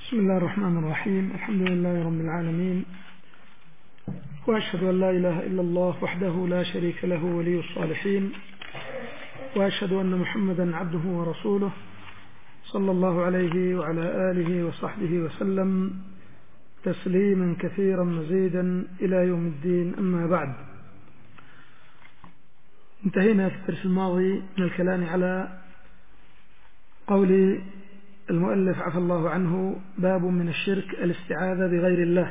بسم الله الرحمن الرحيم. الحمد لله رب العالمين، وأشهد أن لا إله إلا الله وحده لا شريك له ولي الصالحين، وأشهد أن محمدا عبده ورسوله صلى الله عليه وعلى آله وصحبه وسلم تسليما كثيرا مزيدا إلى يوم الدين. أما بعد، انتهينا في الدرس الماضي من الكلام على قول المؤلف عفى الله عنه: باب من الشرك الاستعاذة بغير الله،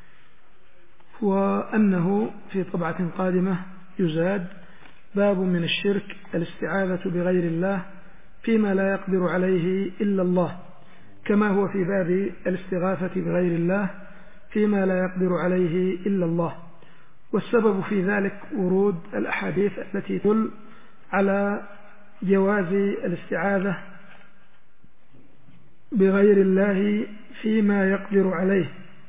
وأنه في طبعة قادمة يزاد: باب من الشرك الاستعاذة بغير الله فيما لا يقدر عليه إلا الله، كما هو في باب الاستغاثة بغير الله فيما لا يقدر عليه إلا الله. والسبب في ذلك ورود الأحاديث التي تدل على جواز الاستعاذة بغير الله فيما يقدر عليه،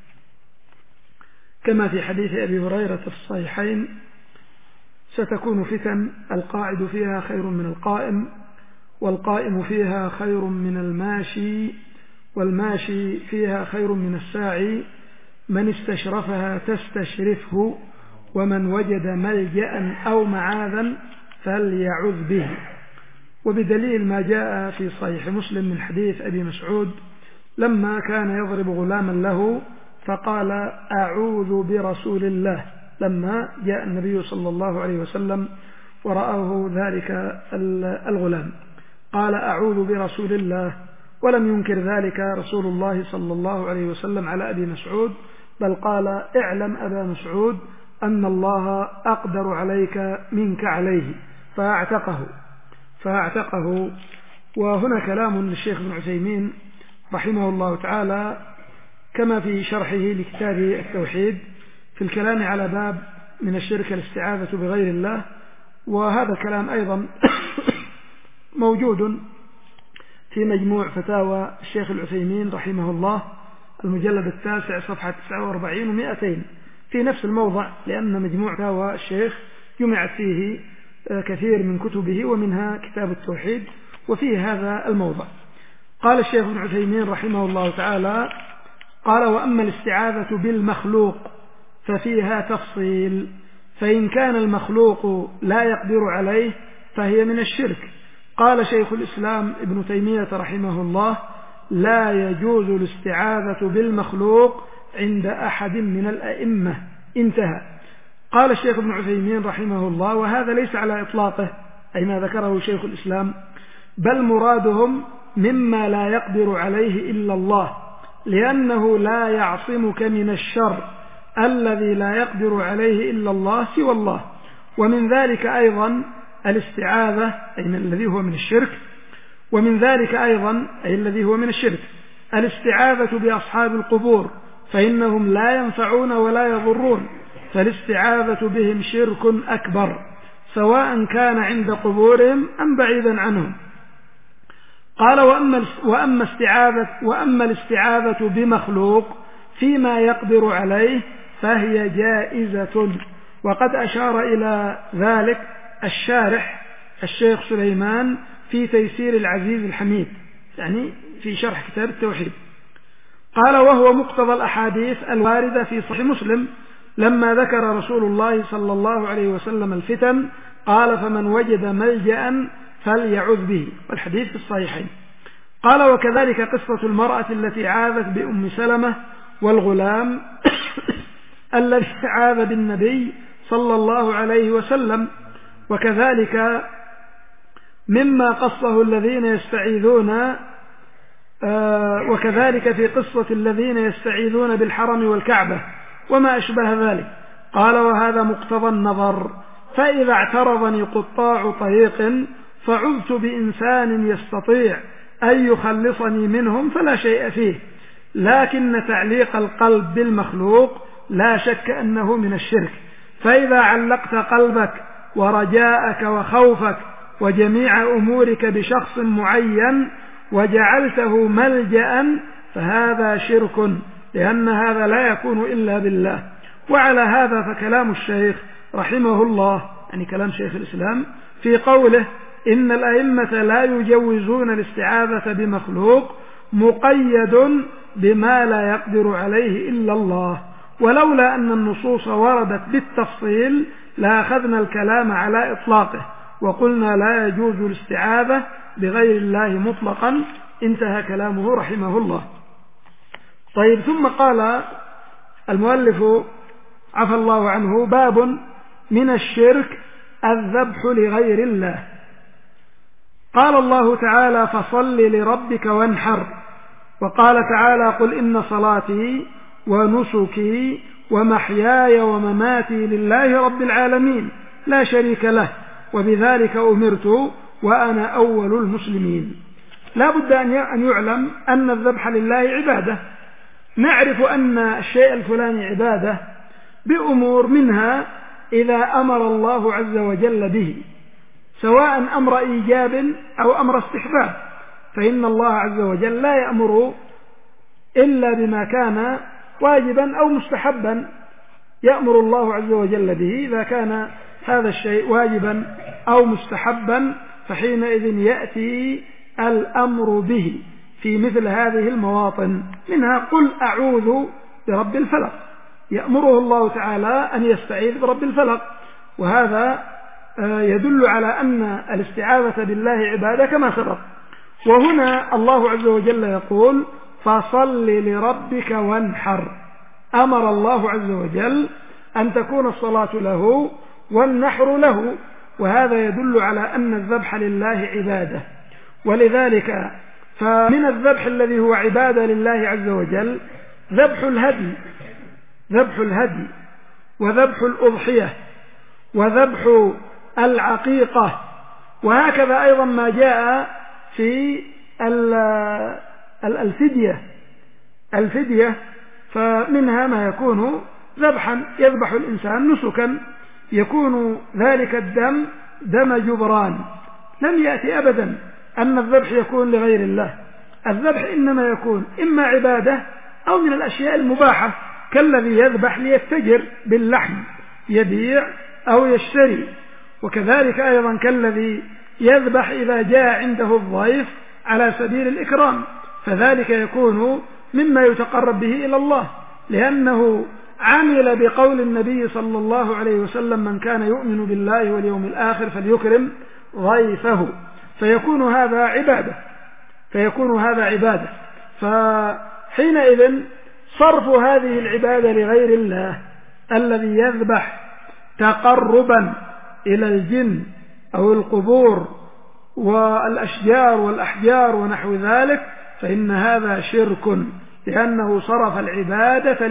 كما في حديث أبي هريرة في الصحيحين: ستكون فتن القاعد فيها خير من القائم، والقائم فيها خير من الماشي، والماشي فيها خير من الساعي، من استشرفها تستشرفه، ومن وجد ملجأ أو معاذا فليعذ به. وبدليل ما جاء في صحيح مسلم من حديث أبي مسعود لما كان يضرب غلاما له فقال: أعوذ برسول الله، لما جاء النبي صلى الله عليه وسلم ورآه ذلك الغلام قال: أعوذ برسول الله، ولم ينكر ذلك رسول الله صلى الله عليه وسلم على أبي مسعود، بل قال: اعلم أبا مسعود أن الله أقدر عليك منك عليه، فاعتقه. وهنا كلام للشيخ ابن عثيمين رحمه الله تعالى كما في شرحه لكتاب التوحيد في الكلام على باب من الشرك الاستعاذة بغير الله. وهذا الكلام أيضا موجود في مجموع فتاوى الشيخ العثيمين رحمه الله المجلد 9 صفحة 49 و200 في نفس الموضع، لأن مجموع فتاوى الشيخ جمعت فيه كثير من كتبه ومنها كتاب التوحيد، وفيه هذا الموضع. قال الشيخ ابن عثيمين رحمه الله تعالى: قال: وأما الاستعاذة بالمخلوق ففيها تفصيل، فإن كان المخلوق لا يقدر عليه فهي من الشرك. قال شيخ الإسلام ابن تيمية رحمه الله: لا يجوز الاستعاذة بالمخلوق عند أحد من الأئمة. انتهى. قال الشيخ ابن عثيمين رحمه الله: وهذا ليس على إطلاقه، أي ما ذكره شيخ الإسلام، بل مرادهم مما لا يقدر عليه إلا الله، لأنه لا يعصمك من الشر الذي لا يقدر عليه إلا الله سوى الله. ومن ذلك أيضا الاستعاذة، أي من الذي هو من الشرك، ومن ذلك أيضا أي الذي هو من الشرك الاستعاذة بأصحاب القبور، فإنهم لا ينفعون ولا يضرون، فالاستعاذة بهم شرك أكبر، سواء كان عند قبورهم أم بعيدا عنهم. قال: وأما الاستعاذة بمخلوق فيما يقدر عليه فهي جائزة. وقد أشار إلى ذلك الشارح الشيخ سليمان في تيسير العزيز الحميد، يعني في شرح كتاب التوحيد. قال: وهو مقتضى الأحاديث الواردة في صحيح مسلم لما ذكر رسول الله صلى الله عليه وسلم الفتن قال: فمن وجد ملجأ فليعذ به، والحديث في الصحيحين. قال: وكذلك قصة المرأة التي عاذت بأم سلمة والغلام الذي عاذ بالنبي صلى الله عليه وسلم، وكذلك مما قصه الذين يستعيذون، وكذلك في قصة الذين يستعيذون بالحرم والكعبة وما أشبه ذلك. قال: وهذا مقتضى النظر، فإذا اعترضني قطاع طريق فعذت بإنسان يستطيع أن يخلصني منهم فلا شيء فيه، لكن تعليق القلب بالمخلوق لا شك أنه من الشرك. فإذا علقت قلبك ورجاءك وخوفك وجميع أمورك بشخص معين وجعلته ملجأ فهذا شرك، لأن هذا لا يكون إلا بالله. وعلى هذا فكلام الشيخ رحمه الله، يعني كلام شيخ الإسلام في قوله: إن الأئمة لا يجوزون الاستعاذة بمخلوق، مقيد بما لا يقدر عليه إلا الله، ولولا أن النصوص وردت بالتفصيل لأخذنا الكلام على إطلاقه وقلنا لا يجوز الاستعاذة بغير الله مطلقا. انتهى كلامه رحمه الله. طيب، ثم قال المؤلف عفى الله عنه: باب من الشرك الذبح لغير الله. قال الله تعالى: فصل لربك وانحر. وقال تعالى: قل إن صلاتي ونسكي ومحياي ومماتي لله رب العالمين لا شريك له وبذلك أمرت وأنا أول المسلمين. لا بد أن يعلم أن الذبح لله عبادة. نعرف أن الشيء الفلاني عبادة بأمور، منها إذا أمر الله عز وجل به، سواء أمر إيجاب أو أمر استحباب، فإن الله عز وجل لا يأمر إلا بما كان واجبا أو مستحبا. يأمر الله عز وجل به إذا كان هذا الشيء واجبا أو مستحبا، فحينئذ يأتي الأمر به في مثل هذه المواطن. منها قل أعوذ برب الفلق، يأمره الله تعالى أن يستعيذ برب الفلق، وهذا يدل على أن الاستعاذة بالله عبادة كما سبق. وهنا الله عز وجل يقول: فصل لربك وانحر. أمر الله عز وجل أن تكون الصلاة له والنحر له، وهذا يدل على أن الذبح لله عبادة. ولذلك فمن الذبح الذي هو عبادة لله عز وجل ذبح الهدي وذبح الأضحية وذبح العقيقة، وهكذا أيضا ما جاء في الفدية، فمنها ما يكون ذبحا يذبح الإنسان نسكا، يكون ذلك الدم دم جبران. لم يأتي أبدا أن الذبح يكون لغير الله. الذبح إنما يكون إما عبادة أو من الأشياء المباحة، كالذي يذبح ليتجر باللحم، يبيع أو يشتري، وكذلك أيضا كالذي يذبح إذا جاء عنده الضيف على سبيل الإكرام، فذلك يكون مما يتقرب به إلى الله، لأنه عمل بقول النبي صلى الله عليه وسلم: من كان يؤمن بالله واليوم الآخر فليكرم ضيفه، فيكون هذا عبادة. فحينئذ صرف هذه العبادة لغير الله، الذي يذبح تقربا إلى الجن أو القبور والأشجار والأحجار ونحو ذلك، فإن هذا شرك، لأنه صرف العبادة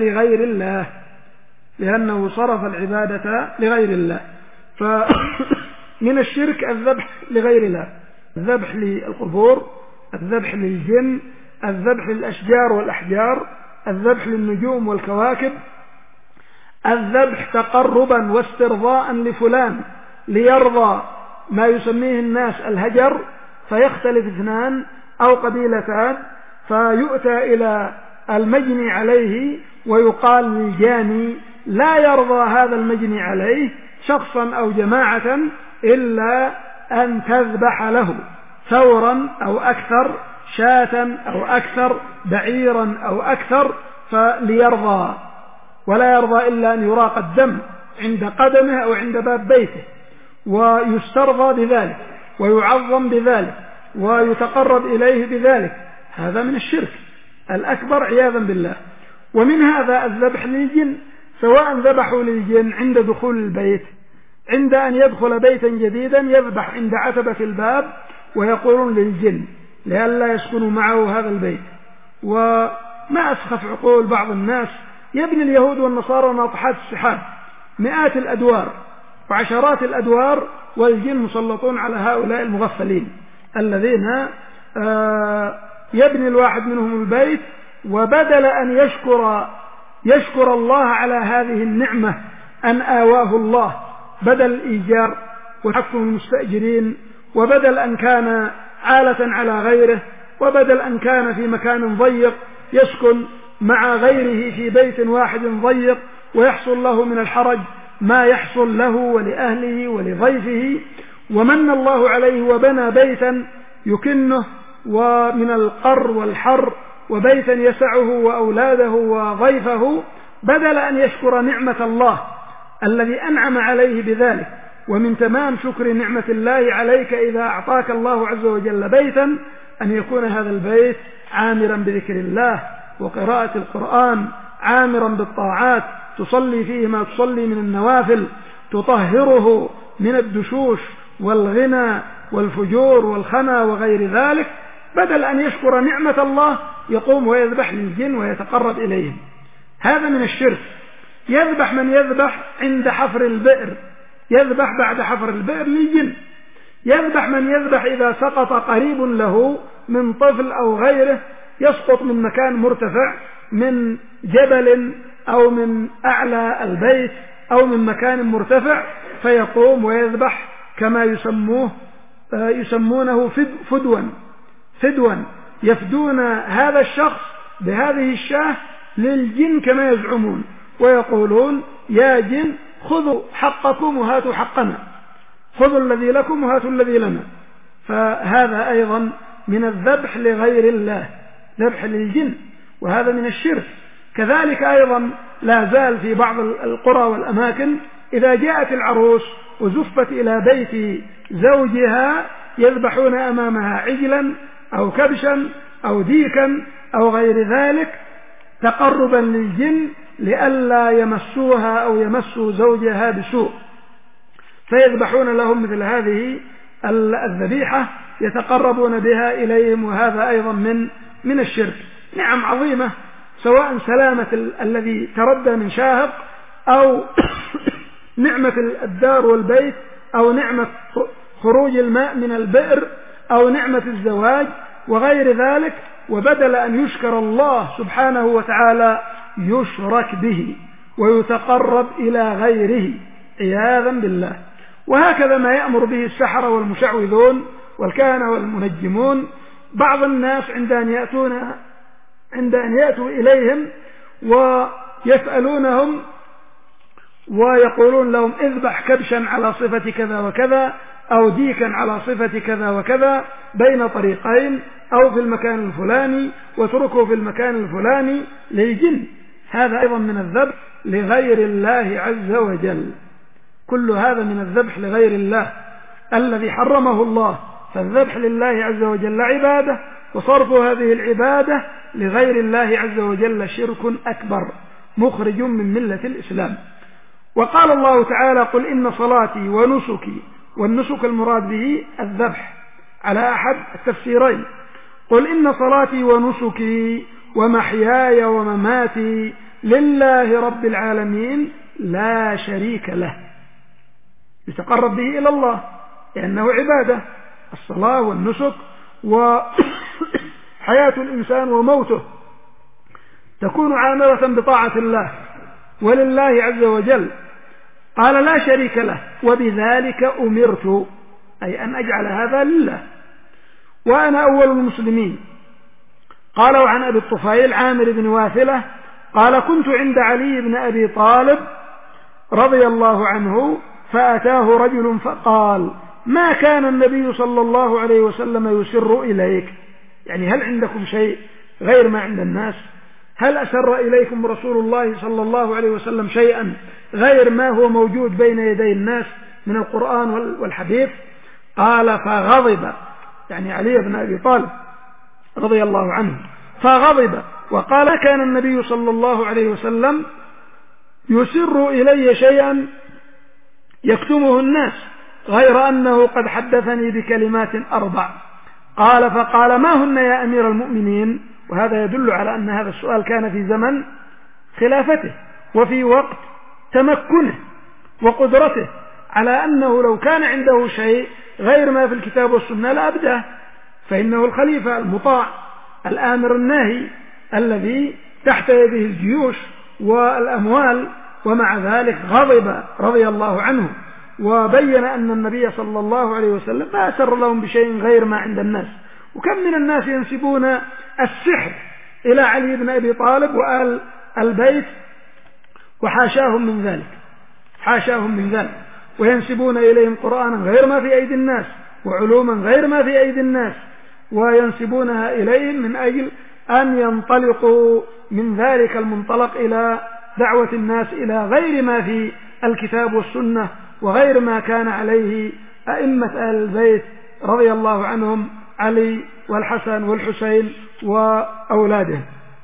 لغير الله. فمن الشرك الذبح لغير الله، الذبح للقبور، الذبح للجن، الذبح للأشجار والأحجار، الذبح للنجوم والكواكب، الذبح تقربا واسترضاء لفلان ليرضى ما يسميه الناس الهجر، فيختلف اثنان أو قبيلتان فيؤتى إلى المجني عليه ويقال للجاني: لا يرضى هذا المجني عليه شخصا أو جماعة إلا أن تذبح له ثورا أو أكثر، شاة أو أكثر، بعيرا أو أكثر، فليرضى، ولا يرضى إلا أن يراق الدم عند قدمه أو عند باب بيته، ويسترضى بذلك ويعظم بذلك ويتقرب إليه بذلك. هذا من الشرك الأكبر عياذا بالله. ومن هذا الذبح للجن، سواء ذبحوا للجن عند دخول البيت، عند أن يدخل بيتا جديدا يذبح عند عتبة الباب ويقولون للجن لئلا يسكنوا معه هذا البيت. وما أسخف عقول بعض الناس، يبني اليهود والنصارى ناطحات السحاب، مئات الأدوار وعشرات الأدوار، والجن مسلطون على هؤلاء المغفلين الذين يبني الواحد منهم البيت، وبدل أن يشكر الله على هذه النعمة أن آواه الله، بدل الإيجار وحكم المستأجرين، وبدل أن كان عالة على غيره، وبدل أن كان في مكان ضيق يسكن مع غيره في بيت واحد ضيق ويحصل له من الحرج ما يحصل له ولأهله ولضيفه، ومن الله عليه وبنى بيتا يكنه ومن القر والحر وبيتا يسعه وأولاده وضيفه، بدل أن يشكر نعمة الله الذي أنعم عليه بذلك. ومن تمام شكر نعمة الله عليك إذا أعطاك الله عز وجل بيتا أن يكون هذا البيت عامرا بذكر الله وقراءة القرآن، عامرا بالطاعات، تصلي فيه ما تصلي من النوافل، تطهره من الدشوش والغنى والفجور والخنا وغير ذلك، بدل أن يشكر نعمة الله يقوم ويذبح للجن ويتقرب إليهم. هذا من الشرك. يذبح من يذبح عند حفر البئر، يذبح بعد حفر البئر للجن. يذبح من يذبح إذا سقط قريب له من طفل أو غيره، يسقط من مكان مرتفع، من جبل أو من أعلى البيت أو من مكان مرتفع، فيقوم ويذبح كما يسمونه فدوا، يفدون هذا الشخص بهذه الشاة للجن كما يزعمون، ويقولون يا جن خذوا حقكم وهاتوا حقنا، خذوا الذي لكم وهاتوا الذي لنا. فهذا أيضا من الذبح لغير الله، ذبح للجن، وهذا من الشرك. كذلك أيضا لا زال في بعض القرى والأماكن إذا جاءت العروس وزفت إلى بيت زوجها يذبحون أمامها عجلا أو كبشا أو ديكا أو غير ذلك تقربا للجن لئلا يمسوها أو يمسوا زوجها بسوء، فيذبحون لهم مثل هذه الذبيحة يتقربون بها إليهم، وهذا أيضا من الشرك. نعم عظيمة، سواء سلامة الذي تردى من شاهق، أو نعمة الدار والبيت، أو نعمة خروج الماء من البئر، أو نعمة الزواج وغير ذلك، وبدل أن يشكر الله سبحانه وتعالى يشرك به ويتقرب إلى غيره عياذا بالله. وهكذا ما يأمر به السحرة والمشعوذون والكهنة والمنجمون. بعض الناس عند أن يأتوا إليهم ويسألونهم ويقولون لهم اذبح كبشا على صفة كذا وكذا، أو ديكا على صفة كذا وكذا بين طريقين، أو في المكان الفلاني واتركه في المكان الفلاني للجن، هذا أيضا من الذبح لغير الله عز وجل. كل هذا من الذبح لغير الله الذي حرمه الله. فالذبح لله عز وجل عبادة، وصرف هذه العبادة لغير الله عز وجل شرك أكبر مخرج من ملة الإسلام. وقال الله تعالى قل إن صلاتي ونسكي، والنسك المراد به الذبح على أحد التفسيرين، قل إن صلاتي ونسكي ومحياي ومماتي لله رب العالمين لا شريك له، يتقرب به إلى الله لأنه عبادة. الصلاة والنسك وحياة الإنسان وموته تكون عامرة بطاعة الله ولله عز وجل. قال لا شريك له وبذلك أمرت، أي أن أجعل هذا لله وأنا أول المسلمين. قالوا عن أبي الطفيل عامر بن واثلة قال كنت عند علي بن أبي طالب رضي الله عنه فأتاه رجل فقال ما كان النبي صلى الله عليه وسلم يسر إليك، يعني هل عندكم شيء غير ما عند الناس؟ هل أسر إليكم رسول الله صلى الله عليه وسلم شيئا غير ما هو موجود بين يدي الناس من القرآن والحديث؟ قال فغضب، يعني علي بن أبي طالب رضي الله عنه، فغضب وقال كان النبي صلى الله عليه وسلم يسر إلي شيئا يكتمه الناس غير أنه قد حدثني بكلمات 4. قال فقال ما هن يا أمير المؤمنين؟ وهذا يدل على أن هذا السؤال كان في زمن خلافته وفي وقت تمكنه وقدرته، على أنه لو كان عنده شيء غير ما في الكتاب والسنة لأبداه، فإنه الخليفة المطاع الآمر الناهي الذي تحت يده الجيوش والأموال. ومع ذلك غضب رضي الله عنه وبين أن النبي صلى الله عليه وسلم ما أسر لهم بشيء غير ما عند الناس. وكم من الناس ينسبون السحر إلى علي بن أبي طالب وآل البيت وحاشاهم من ذلك، حاشاهم من ذلك، وينسبون إليهم قرآنا غير ما في أيدي الناس وعلوما غير ما في أيدي الناس، وينسبونها إليهم من أجل أن ينطلقوا من ذلك المنطلق إلى دعوة الناس إلى غير ما في الكتاب والسنة وغير ما كان عليه أئمة أهل البيت رضي الله عنهم، علي والحسن والحسين وأولاده.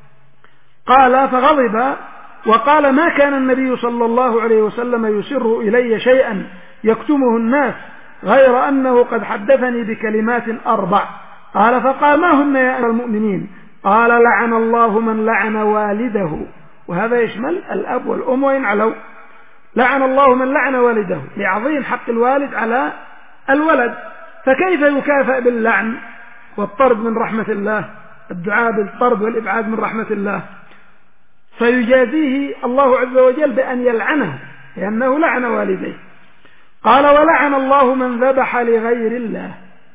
قال فغضب وقال ما كان النبي صلى الله عليه وسلم يسر إلي شيئا يكتمه الناس غير أنه قد حدثني بكلمات 4. قال فقال ما هن يا أمير المؤمنين؟ قال لعن الله من لعن والده، وهذا يشمل الأب والأم وإن علوا. لعن الله من لعن والده لعظيم حق الوالد على الولد، فكيف يكافأ باللعن والطرد من رحمة الله، الدعاء بالطرد والإبعاد من رحمة الله؟ فيجازيه الله عز وجل بأن يلعنه لأنه لعن والديه. قال ولعن الله من ذبح لغير الله،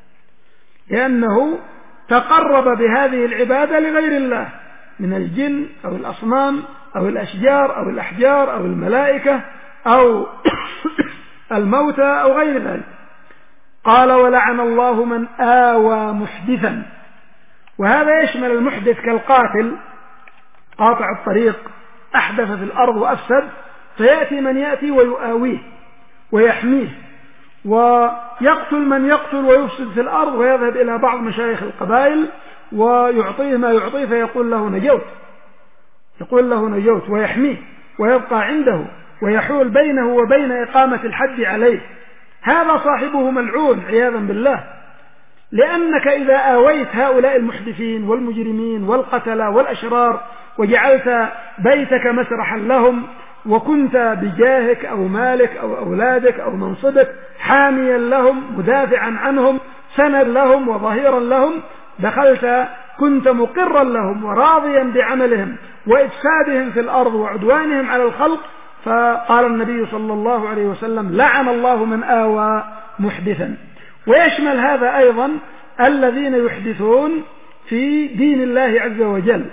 لأنه تقرب بهذه العبادة لغير الله من الجن أو الأصنام أو الأشجار أو الأحجار أو الملائكة أو الموتى أو غير ذلك. قال ولعن الله من آوى محدثا، وهذا يشمل المحدث كالقاتل قاطع الطريق أحدث في الأرض وأفسد، فيأتي من يأتي ويؤاويه ويحميه ويقتل من يقتل ويفسد في الأرض، ويذهب إلى بعض مشايخ القبائل ويعطيه ما يعطيه فيقول له نجوت، يقول له نجوت ويحميه ويبقى عنده ويحول بينه وبين إقامة الحد عليه. هذا صاحبه ملعون عياذا بالله، لأنك إذا آويت هؤلاء المحدثين والمجرمين والقتلة والأشرار وجعلت بيتك مسرحا لهم وكنت بجاهك أو مالك أو أولادك أو منصبك حاميا لهم مدافعا عنهم سند لهم وظهيرا لهم، دخلت كنت مقرا لهم وراضيا بعملهم وإفسادهم في الأرض وعدوانهم على الخلق. فقال النبي صلى الله عليه وسلم لعن الله من آوى محدثا. ويشمل هذا أيضا الذين يحدثون في دين الله عز وجل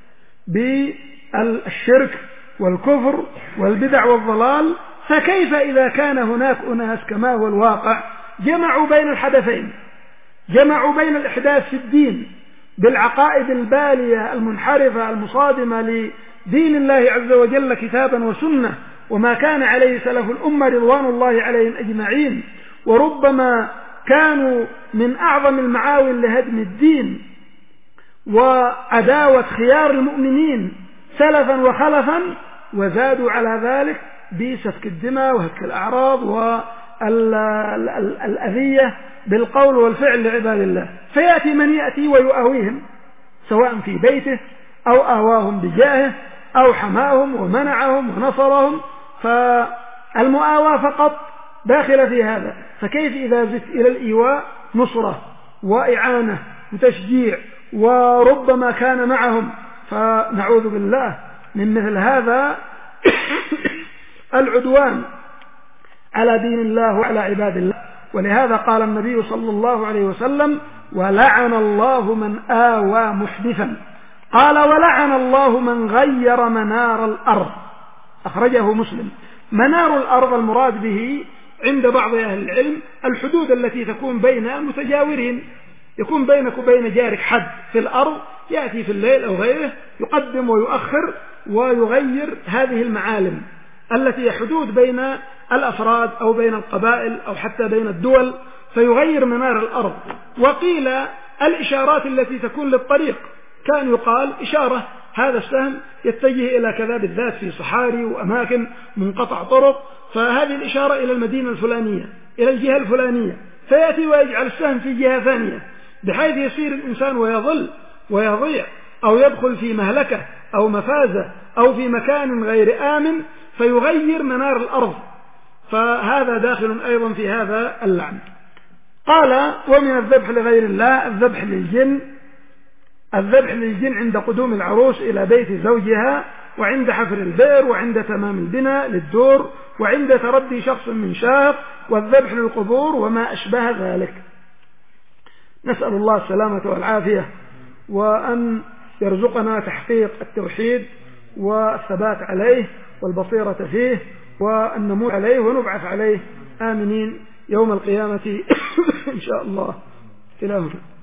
بالشرك والكفر والبدع والضلال. فكيف إذا كان هناك أناس كما هو الواقع جمعوا بين الحدثين، جمعوا بين الإحداث في الدين بالعقائد البالية المنحرفة المصادمة لدين الله عز وجل كتابا وسنة وما كان عليه سلف الأمة رضوان الله عليهم أجمعين، وربما كانوا من أعظم المعاون لهدم الدين وعداوة خيار المؤمنين سلفا وخلفا، وزادوا على ذلك بسفك الدماء وهتك الأعراض والأذية بالقول والفعل لعباد الله. فيأتي من يأتي ويؤويهم سواء في بيته أو آواهم بجاهه أو حماهم ومنعهم ونصرهم، فالمؤاواة فقط داخل في هذا. فكيف إذا زدت إلى الإيواء نصرة وإعانة وتشجيع وربما كان معهم؟ فنعوذ بالله من مثل هذا العدوان على دين الله وعلى عباد الله. ولهذا قال النبي صلى الله عليه وسلم ولعن الله من آوى محدثا. قال ولعن الله من غير منار الأرض، أخرجه مسلم. منار الأرض المراد به عند بعض أهل العلم الحدود التي تكون بين المتجاورين، يكون بينك وبين جارك حد في الأرض، يأتي في الليل أو غيره يقدم ويؤخر ويغير هذه المعالم التي هي حدود بين الأفراد أو بين القبائل أو حتى بين الدول، فيغير منار الأرض. وقيل الإشارات التي تكون للطريق، كان يقال إشارة هذا السهم يتجه إلى كذا بالذات في صحاري وأماكن منقطع طرق، فهذه الإشارة إلى المدينة الفلانية إلى الجهة الفلانية، فيأتي ويجعل السهم في جهة ثانية بحيث يصير الإنسان ويضل ويضيع أو يدخل في مهلكة أو مفازة أو في مكان غير آمن فيغير منار الأرض، فهذا داخل أيضا في هذا اللعن. قال ومن الذبح لغير الله الذبح للجن. الذبح للجن عند قدوم العروس إلى بيت زوجها، وعند حفر البئر، وعند تمام البناء للدور، وعند تردي شخص من شاق، والذبح للقبور وما أشبه ذلك. نسأل الله السلامة والعافية، وأن يرزقنا تحقيق التوحيد والثبات عليه والبصيرة فيه، وأن نموت عليه ونبعث عليه آمنين يوم القيامة إن شاء الله. إلى هنا.